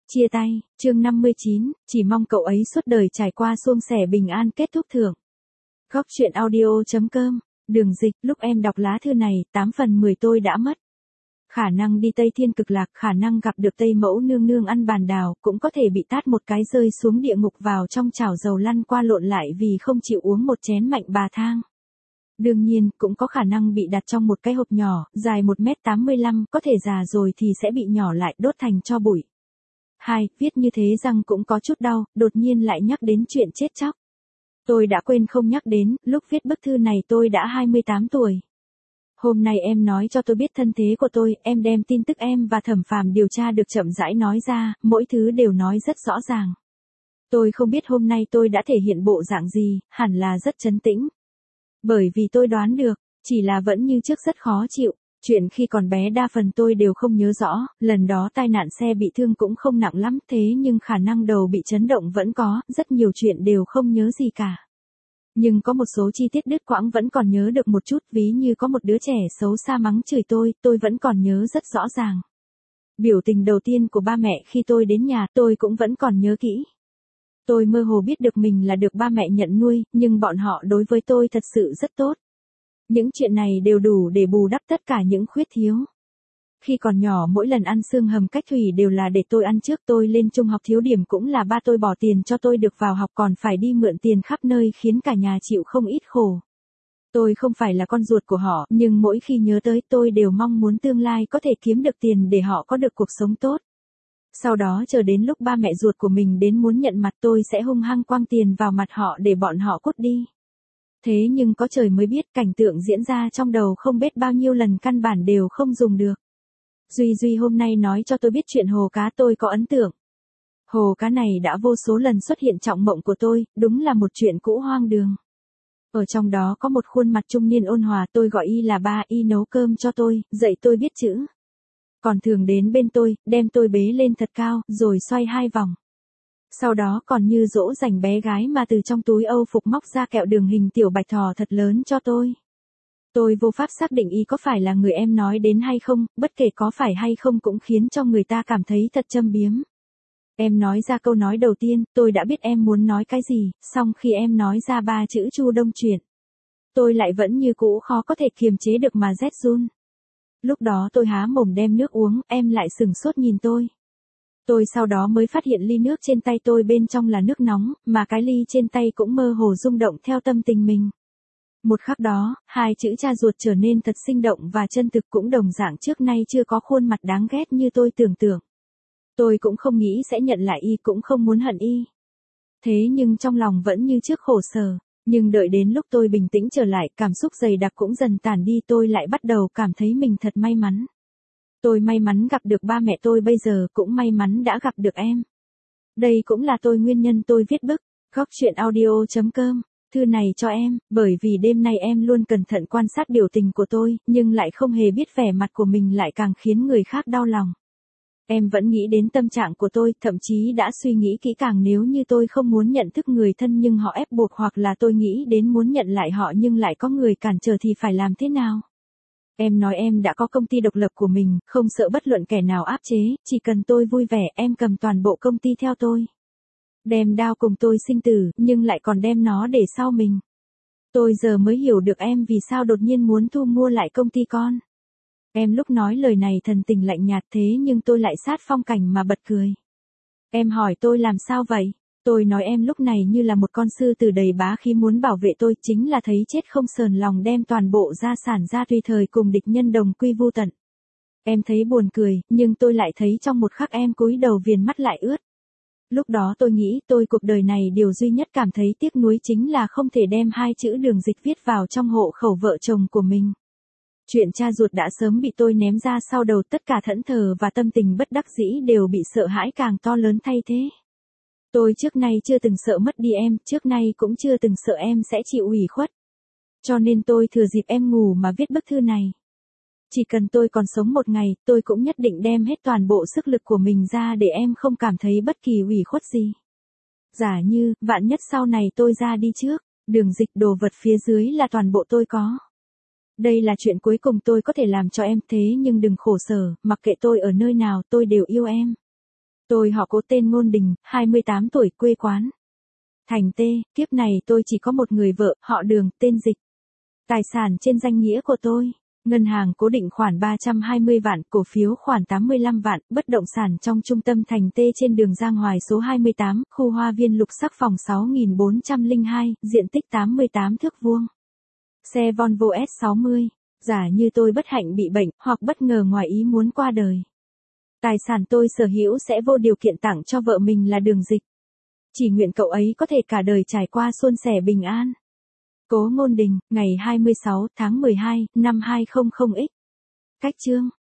Chia tay, chương 59, chỉ mong cậu ấy suốt đời trải qua suôn sẻ bình an kết thúc thưởng. Góc truyện audio.com, Đường Dịch, lúc em đọc lá thư này, 8 phần 10 tôi đã mất. Khả năng đi Tây Thiên Cực Lạc, khả năng gặp được Tây Mẫu nương nương ăn bàn đào, cũng có thể bị tát một cái rơi xuống địa ngục vào trong chảo dầu lăn qua lộn lại vì không chịu uống một chén mạnh bà thang. Đương nhiên, cũng có khả năng bị đặt trong một cái hộp nhỏ, dài 1m85, có thể già rồi thì sẽ bị nhỏ lại, đốt thành tro bụi. 2. Viết như thế răng cũng có chút đau, đột nhiên lại nhắc đến chuyện chết chóc. Tôi đã quên không nhắc đến, lúc viết bức thư này tôi đã 28 tuổi. Hôm nay em nói cho tôi biết thân thế của tôi, em đem tin tức em và Thẩm Phàm điều tra được chậm rãi nói ra, mỗi thứ đều nói rất rõ ràng. Tôi không biết hôm nay tôi đã thể hiện bộ dạng gì, hẳn là rất trấn tĩnh. Bởi vì tôi đoán được, chỉ là vẫn như trước rất khó chịu. Chuyện khi còn bé đa phần tôi đều không nhớ rõ, lần đó tai nạn xe bị thương cũng không nặng lắm, thế nhưng khả năng đầu bị chấn động vẫn có, rất nhiều chuyện đều không nhớ gì cả. Nhưng có một số chi tiết đứt quãng vẫn còn nhớ được một chút, ví như có một đứa trẻ xấu xa mắng chửi tôi vẫn còn nhớ rất rõ ràng. Biểu tình đầu tiên của ba mẹ khi tôi đến nhà tôi cũng vẫn còn nhớ kỹ. Tôi mơ hồ biết được mình là được ba mẹ nhận nuôi, nhưng bọn họ đối với tôi thật sự rất tốt. Những chuyện này đều đủ để bù đắp tất cả những khuyết thiếu. Khi còn nhỏ mỗi lần ăn xương hầm cách thủy đều là để tôi ăn trước, tôi lên trung học thiếu điểm cũng là ba tôi bỏ tiền cho tôi được vào học, còn phải đi mượn tiền khắp nơi khiến cả nhà chịu không ít khổ. Tôi không phải là con ruột của họ, nhưng mỗi khi nhớ tới tôi đều mong muốn tương lai có thể kiếm được tiền để họ có được cuộc sống tốt. Sau đó chờ đến lúc ba mẹ ruột của mình đến muốn nhận mặt tôi sẽ hung hăng quăng tiền vào mặt họ để bọn họ cút đi. Thế nhưng có trời mới biết cảnh tượng diễn ra trong đầu không biết bao nhiêu lần căn bản đều không dùng được. Duy hôm nay nói cho tôi biết chuyện hồ cá tôi có ấn tượng. Hồ cá này đã vô số lần xuất hiện trong mộng của tôi, đúng là một chuyện cũ hoang đường. Ở trong đó có một khuôn mặt trung niên ôn hòa, tôi gọi y là ba, y nấu cơm cho tôi, dạy tôi biết chữ. Còn thường đến bên tôi, đem tôi bế lên thật cao, rồi xoay 2 vòng. Sau đó còn như dỗ dành bé gái mà từ trong túi Âu phục móc ra kẹo đường hình tiểu bạch thỏ thật lớn cho tôi. Tôi vô pháp xác định y có phải là người em nói đến hay không, bất kể có phải hay không cũng khiến cho người ta cảm thấy thật châm biếm. Em nói ra câu nói đầu tiên, tôi đã biết em muốn nói cái gì, song khi em nói ra 3 chữ Chu Đông Chuyển, tôi lại vẫn như cũ khó có thể kiềm chế được mà rét run. Lúc đó tôi há mồm đem nước uống, em lại sửng sốt nhìn tôi. Tôi sau đó mới phát hiện ly nước trên tay tôi bên trong là nước nóng, mà cái ly trên tay cũng mơ hồ rung động theo tâm tình mình. Một khắc đó, 2 chữ cha ruột trở nên thật sinh động và chân thực, cũng đồng dạng trước nay chưa có khuôn mặt đáng ghét như tôi tưởng tượng. Tôi cũng không nghĩ sẽ nhận lại y, cũng không muốn hận y. Thế nhưng trong lòng vẫn như trước khổ sở, nhưng đợi đến lúc tôi bình tĩnh trở lại, cảm xúc dày đặc cũng dần tản đi, tôi lại bắt đầu cảm thấy mình thật may mắn. Tôi may mắn gặp được ba mẹ tôi bây giờ, cũng may mắn đã gặp được em. Đây cũng là nguyên nhân tôi viết bức góc truyện audio.com thư này cho em, bởi vì đêm nay em luôn cẩn thận quan sát biểu tình của tôi, nhưng lại không hề biết vẻ mặt của mình lại càng khiến người khác đau lòng. Em vẫn nghĩ đến tâm trạng của tôi, thậm chí đã suy nghĩ kỹ càng nếu như tôi không muốn nhận thức người thân nhưng họ ép buộc, hoặc là tôi nghĩ đến muốn nhận lại họ nhưng lại có người cản trở thì phải làm thế nào? Em nói em đã có công ty độc lập của mình, không sợ bất luận kẻ nào áp chế, chỉ cần tôi vui vẻ, em cầm toàn bộ công ty theo tôi. Đem đao cùng tôi sinh tử, nhưng lại còn đem nó để sau mình. Tôi giờ mới hiểu được em vì sao đột nhiên muốn thu mua lại công ty con. Em lúc nói lời này thần tình lạnh nhạt, thế nhưng tôi lại sát phong cảnh mà bật cười. Em hỏi tôi làm sao vậy? Tôi nói em lúc này như là một con sư tử đầy bá khí muốn bảo vệ tôi, chính là thấy chết không sờn lòng đem toàn bộ gia sản ra tùy thời cùng địch nhân đồng quy vu tận. Em thấy buồn cười, nhưng tôi lại thấy trong một khắc em cúi đầu viền mắt lại ướt. Lúc đó tôi nghĩ cuộc đời này điều duy nhất cảm thấy tiếc nuối chính là không thể đem 2 chữ Đường Dịch viết vào trong hộ khẩu vợ chồng của mình. Chuyện cha ruột đã sớm bị tôi ném ra sau đầu, tất cả thẫn thờ và tâm tình bất đắc dĩ đều bị sợ hãi càng to lớn thay thế. Tôi trước nay chưa từng sợ mất đi em, trước nay cũng chưa từng sợ em sẽ chịu ủy khuất. Cho nên tôi thừa dịp em ngủ mà viết bức thư này. Chỉ cần tôi còn sống một ngày, tôi cũng nhất định đem hết toàn bộ sức lực của mình ra để em không cảm thấy bất kỳ ủy khuất gì. Giả như, vạn nhất sau này tôi ra đi trước, Đường Dịch, đồ vật phía dưới là toàn bộ tôi có. Đây là chuyện cuối cùng tôi có thể làm cho em, thế nhưng đừng khổ sở, mặc kệ tôi ở nơi nào tôi đều yêu em. Tôi họ Cố tên Ngôn Đình, 28 tuổi, quê quán Thành T, kiếp này tôi chỉ có một người vợ, họ Đường, tên Dịch. Tài sản trên danh nghĩa của tôi. Ngân hàng cố định khoản 320 vạn, cổ phiếu khoản 85 vạn, bất động sản trong trung tâm Thành T trên đường Giang Hoài số 28, khu Hoa Viên Lục Sắc phòng 6402, diện tích 88 thước vuông. Xe Volvo S60. Giả như tôi bất hạnh bị bệnh, hoặc bất ngờ ngoài ý muốn qua đời. Tài sản tôi sở hữu sẽ vô điều kiện tặng cho vợ mình là Đường Dịch. Chỉ nguyện cậu ấy có thể cả đời trải qua suôn sẻ bình an. Cố Ngôn Đình, ngày 26 tháng 12, năm 200X. Cách chương.